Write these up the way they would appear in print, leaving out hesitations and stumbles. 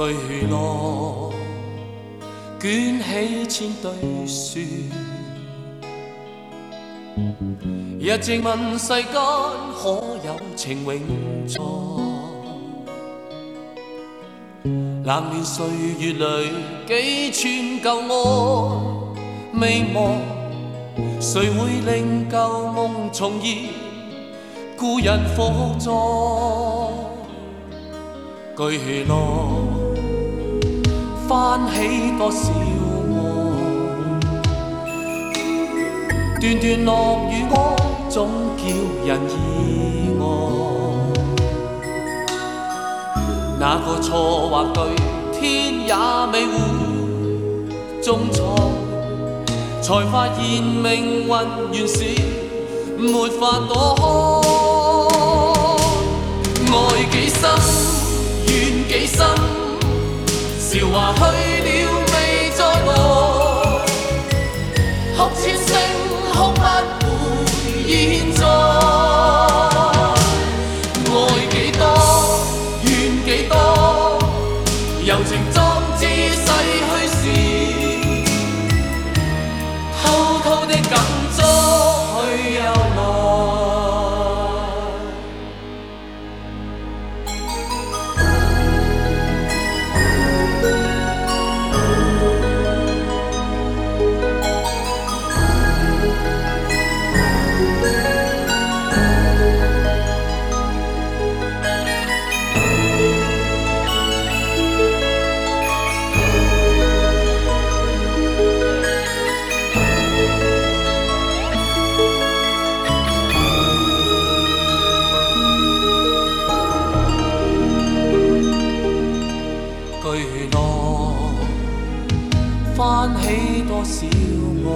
巨浪捲起千堆雪，日靜問世間可有情永在？冷暖歲月裏幾串舊愛未忘，誰會令舊夢重現？故人火葬，巨浪翻起多少愛，段段落雨愛總叫人意外。那個錯或對，天也未會中錯，才發現命運原是沒法躲開。愛幾深，怨幾深，韶華去了未再來，哭千聲哭不回現在。愛幾多，怨幾多，柔情裝置逝去時，偷偷的感觸去又來。巨浪翻起多少愛，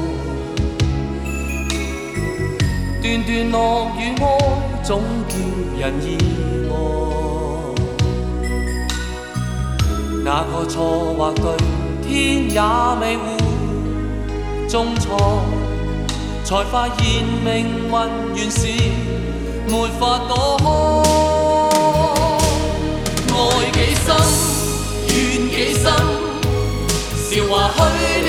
段段落雨愛總叫人意外。那個錯或對，天也未會中錯，才發現命運原是沒法躲開。愛幾深，怨幾深，韶華去